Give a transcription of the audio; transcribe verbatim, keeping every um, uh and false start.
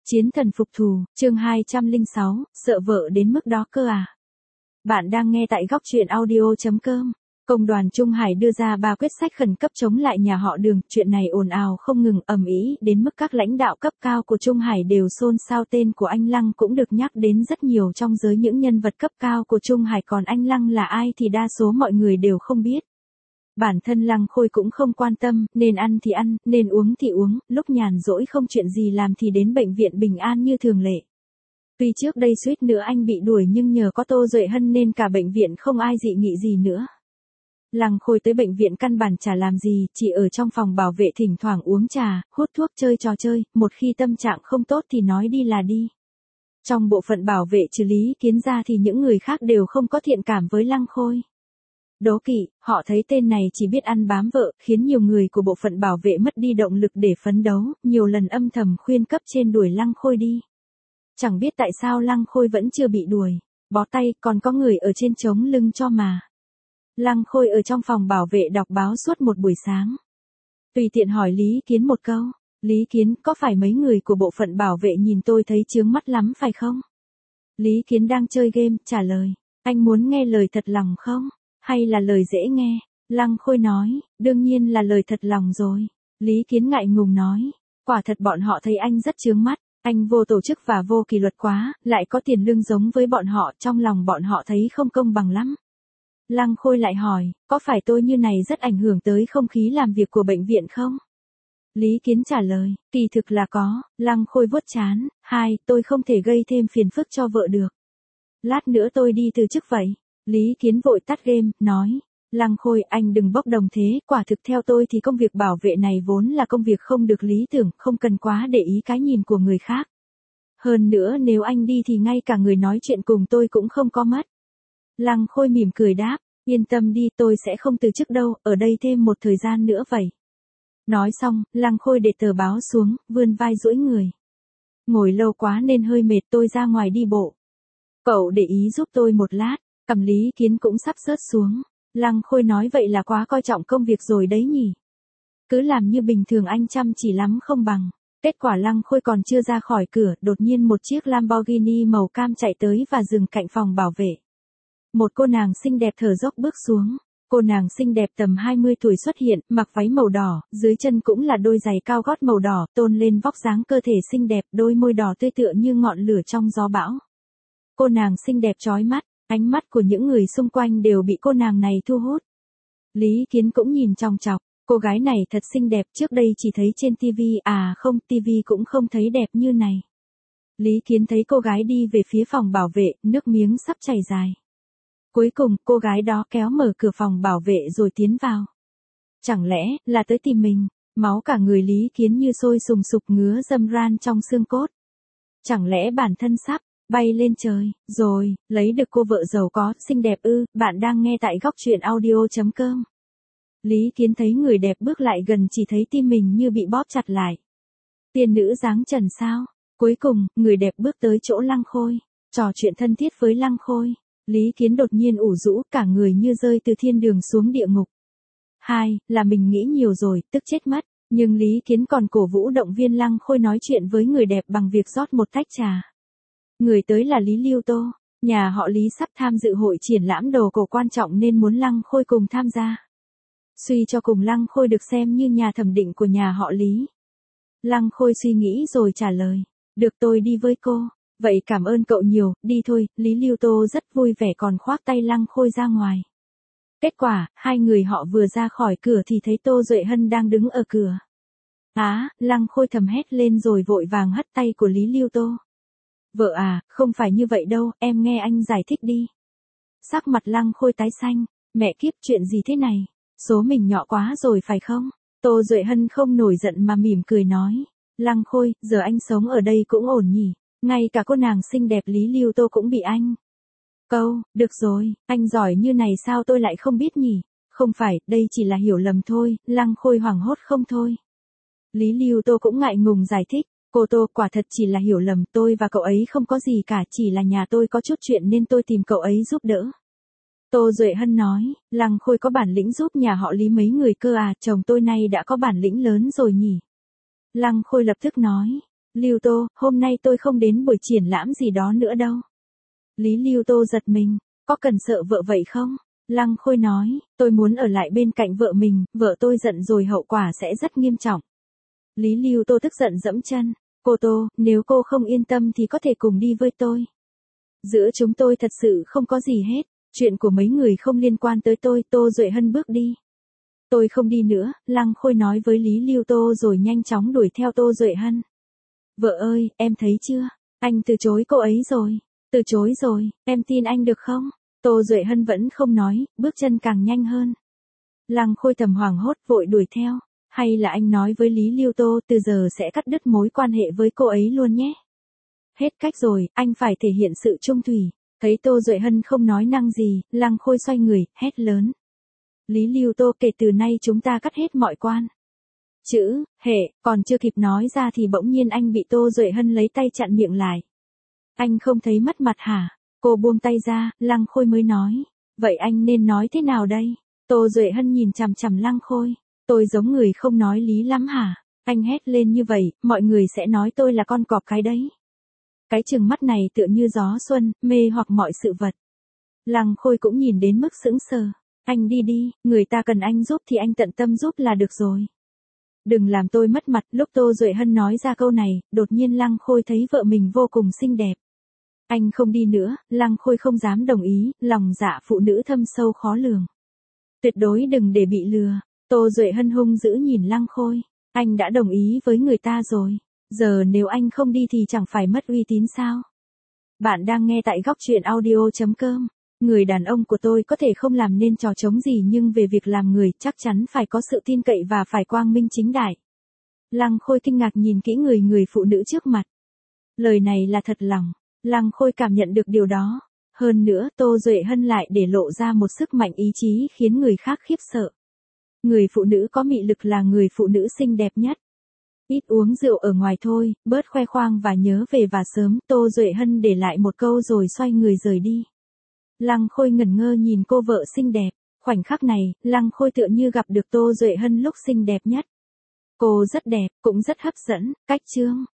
Chiến thần phục thù, chương hai trăm lẻ sáu, sợ vợ đến mức đó cơ à? Bạn đang nghe tại góc truyện audio chấm com. Công đoàn Trung Hải đưa ra ba quyết sách khẩn cấp chống lại nhà họ Đường, chuyện này ồn ào không ngừng, ầm ĩ đến mức các lãnh đạo cấp cao của Trung Hải đều xôn xao, tên của anh Lăng cũng được nhắc đến rất nhiều trong giới những nhân vật cấp cao của Trung Hải, còn anh Lăng là ai thì đa số mọi người đều không biết. Bản thân Lăng Khôi cũng không quan tâm, nên ăn thì ăn, nên uống thì uống, lúc nhàn rỗi không chuyện gì làm thì đến bệnh viện Bình An như thường lệ. Tuy trước đây suýt nữa anh bị đuổi nhưng nhờ có Tô Duệ Hân nên cả bệnh viện không ai dị nghị gì nữa. Lăng Khôi tới bệnh viện căn bản chả làm gì, chỉ ở trong phòng bảo vệ thỉnh thoảng uống trà, hút thuốc, chơi trò chơi, một khi tâm trạng không tốt thì nói đi là đi. Trong bộ phận bảo vệ trừ Lý Kiến ra thì những người khác đều không có thiện cảm với Lăng Khôi. Đố kỵ, họ thấy tên này chỉ biết ăn bám vợ, khiến nhiều người của bộ phận bảo vệ mất đi động lực để phấn đấu, nhiều lần âm thầm khuyên cấp trên đuổi Lăng Khôi đi. Chẳng biết tại sao Lăng Khôi vẫn chưa bị đuổi, bó tay, còn có người ở trên chống lưng cho mà. Lăng Khôi ở trong phòng bảo vệ đọc báo suốt một buổi sáng. Tùy tiện hỏi Lý Kiến một câu, Lý Kiến, có phải mấy người của bộ phận bảo vệ nhìn tôi thấy chướng mắt lắm phải không? Lý Kiến đang chơi game, trả lời, anh muốn nghe lời thật lòng không? Hay là lời dễ nghe? Lăng Khôi nói, đương nhiên là lời thật lòng rồi. Lý Kiến ngại ngùng nói, quả thật bọn họ thấy anh rất chướng mắt, anh vô tổ chức và vô kỷ luật quá, lại có tiền lương giống với bọn họ, trong lòng bọn họ thấy không công bằng lắm. Lăng Khôi lại hỏi, có phải tôi như này rất ảnh hưởng tới không khí làm việc của bệnh viện không? Lý Kiến trả lời, kỳ thực là có. Lăng Khôi vuốt trán, hai, tôi không thể gây thêm phiền phức cho vợ được. Lát nữa tôi đi từ chức vậy. Lý Kiến vội tắt game, nói, Lăng Khôi, anh đừng bốc đồng thế, quả thực theo tôi thì công việc bảo vệ này vốn là công việc không được lý tưởng, không cần quá để ý cái nhìn của người khác. Hơn nữa nếu anh đi thì ngay cả người nói chuyện cùng tôi cũng không có mất. Lăng Khôi mỉm cười đáp, yên tâm đi, tôi sẽ không từ chức đâu, ở đây thêm một thời gian nữa vậy. Nói xong, Lăng Khôi để tờ báo xuống, vươn vai duỗi người. Ngồi lâu quá nên hơi mệt, tôi ra ngoài đi bộ. Cậu để ý giúp tôi một lát. Cầm Lý Kiến cũng sắp rớt xuống. Lăng Khôi nói vậy là quá coi trọng công việc rồi đấy nhỉ. Cứ làm như bình thường anh chăm chỉ lắm không bằng. Kết quả Lăng Khôi còn chưa ra khỏi cửa, đột nhiên một chiếc Lamborghini màu cam chạy tới và dừng cạnh phòng bảo vệ. Một cô nàng xinh đẹp thở dốc bước xuống. Cô nàng xinh đẹp tầm hai mươi tuổi xuất hiện, mặc váy màu đỏ, dưới chân cũng là đôi giày cao gót màu đỏ, tôn lên vóc dáng cơ thể xinh đẹp, đôi môi đỏ tươi tựa như ngọn lửa trong gió bão. Cô nàng xinh đẹp chói mắt. Ánh mắt của những người xung quanh đều bị cô nàng này thu hút. Lý Kiến cũng nhìn chòng chọc, cô gái này thật xinh đẹp, trước đây chỉ thấy trên tivi, à không, tivi cũng không thấy đẹp như này. Lý Kiến thấy cô gái đi về phía phòng bảo vệ, nước miếng sắp chảy dài. Cuối cùng, cô gái đó kéo mở cửa phòng bảo vệ rồi tiến vào. Chẳng lẽ, là tới tìm mình, máu cả người Lý Kiến như sôi sùng sục ngứa dâm ran trong xương cốt. Chẳng lẽ bản thân sắp bay lên trời, rồi, lấy được cô vợ giàu có, xinh đẹp ư? Bạn đang nghe tại góc truyện audio chấm com. Lý Kiến thấy người đẹp bước lại gần, chỉ thấy tim mình như bị bóp chặt lại. Tiên nữ dáng trần sao? Cuối cùng, người đẹp bước tới chỗ Lăng Khôi, trò chuyện thân thiết với Lăng Khôi. Lý Kiến đột nhiên ủ rũ, cả người như rơi từ thiên đường xuống địa ngục. Hai, là mình nghĩ nhiều rồi, tức chết mất. Nhưng Lý Kiến còn cổ vũ động viên Lăng Khôi nói chuyện với người đẹp bằng việc rót một tách trà. Người tới là Lý Lưu Tô, nhà họ Lý sắp tham dự hội triển lãm đồ cổ quan trọng nên muốn Lăng Khôi cùng tham gia. Suy cho cùng Lăng Khôi được xem như nhà thẩm định của nhà họ Lý. Lăng Khôi suy nghĩ rồi trả lời, được, tôi đi với cô. Vậy cảm ơn cậu nhiều, đi thôi. Lý Lưu Tô rất vui vẻ còn khoác tay Lăng Khôi ra ngoài. Kết quả, hai người họ vừa ra khỏi cửa thì thấy Tô Duệ Hân đang đứng ở cửa. Á, Lăng Khôi thầm hét lên rồi vội vàng hất tay của Lý Lưu Tô. Vợ à, không phải như vậy đâu, em nghe anh giải thích đi. Sắc mặt Lăng Khôi tái xanh, mẹ kiếp, chuyện gì thế này, số mình nhỏ quá rồi phải không? Tô Duệ Hân không nổi giận mà mỉm cười nói, Lăng Khôi, giờ anh sống ở đây cũng ổn nhỉ, ngay cả cô nàng xinh đẹp Lý Lưu Tô cũng bị anh. Câu, được rồi, anh giỏi như này sao tôi lại không biết nhỉ? Không phải, đây chỉ là hiểu lầm thôi. Lăng Khôi hoảng hốt không thôi. Lý Lưu Tô cũng ngại ngùng giải thích. Cô Tô, quả thật chỉ là hiểu lầm, tôi và cậu ấy không có gì cả, chỉ là nhà tôi có chút chuyện nên tôi tìm cậu ấy giúp đỡ. Tô Duệ Hân nói, Lăng Khôi có bản lĩnh giúp nhà họ Lý mấy người cơ à, chồng tôi nay đã có bản lĩnh lớn rồi nhỉ. Lăng Khôi lập tức nói, Lưu Tô, hôm nay tôi không đến buổi triển lãm gì đó nữa đâu. Lý Lưu Tô giật mình, có cần sợ vợ vậy không? Lăng Khôi nói, tôi muốn ở lại bên cạnh vợ mình, vợ tôi giận rồi hậu quả sẽ rất nghiêm trọng. Lý Lưu Tô tức giận giẫm chân, cô Tô, nếu cô không yên tâm thì có thể cùng đi với tôi. Giữa chúng tôi thật sự không có gì hết, chuyện của mấy người không liên quan tới tôi. Tô Duệ Hân bước đi. Tôi không đi nữa, Lăng Khôi nói với Lý Lưu Tô rồi nhanh chóng đuổi theo Tô Duệ Hân. Vợ ơi, em thấy chưa? Anh từ chối cô ấy rồi. Từ chối rồi, em tin anh được không? Tô Duệ Hân vẫn không nói, bước chân càng nhanh hơn. Lăng Khôi thầm hoảng hốt vội đuổi theo. Hay là anh nói với Lý Lưu Tô từ giờ sẽ cắt đứt mối quan hệ với cô ấy luôn nhé. Hết cách rồi, anh phải thể hiện sự trung thủy. Thấy Tô Duệ Hân không nói năng gì, Lăng Khôi xoay người, hét lớn. Lý Lưu Tô, kể từ nay chúng ta cắt hết mọi quan. Chữ, hệ, còn chưa kịp nói ra thì bỗng nhiên anh bị Tô Duệ Hân lấy tay chặn miệng lại. Anh không thấy mất mặt hả? Cô buông tay ra, Lăng Khôi mới nói. Vậy anh nên nói thế nào đây? Tô Duệ Hân nhìn chằm chằm Lăng Khôi. Tôi giống người không nói lý lắm hả? Anh hét lên như vậy, mọi người sẽ nói tôi là con cọp cái đấy. Cái trừng mắt này tựa như gió xuân, mê hoặc mọi sự vật. Lăng Khôi cũng nhìn đến mức sững sờ. Anh đi đi, người ta cần anh giúp thì anh tận tâm giúp là được rồi. Đừng làm tôi mất mặt. Lúc Tô Duệ Hân nói ra câu này, đột nhiên Lăng Khôi thấy vợ mình vô cùng xinh đẹp. Anh không đi nữa, Lăng Khôi không dám đồng ý, lòng dạ phụ nữ thâm sâu khó lường. Tuyệt đối đừng để bị lừa. Tô Duệ Hân hung dữ nhìn Lăng Khôi. Anh đã đồng ý với người ta rồi. Giờ nếu anh không đi thì chẳng phải mất uy tín sao? Bạn đang nghe tại góc truyện audio chấm com. Người đàn ông của tôi có thể không làm nên trò trống gì nhưng về việc làm người chắc chắn phải có sự tin cậy và phải quang minh chính đại. Lăng Khôi kinh ngạc nhìn kỹ người người phụ nữ trước mặt. Lời này là thật lòng. Lăng Khôi cảm nhận được điều đó. Hơn nữa Tô Duệ Hân lại để lộ ra một sức mạnh ý chí khiến người khác khiếp sợ. Người phụ nữ có mị lực là người phụ nữ xinh đẹp nhất. Ít uống rượu ở ngoài thôi, bớt khoe khoang và nhớ về và sớm. Tô Duệ Hân để lại một câu rồi xoay người rời đi. Lăng Khôi ngẩn ngơ nhìn cô vợ xinh đẹp. Khoảnh khắc này, Lăng Khôi tựa như gặp được Tô Duệ Hân lúc xinh đẹp nhất. Cô rất đẹp, cũng rất hấp dẫn, cách chương.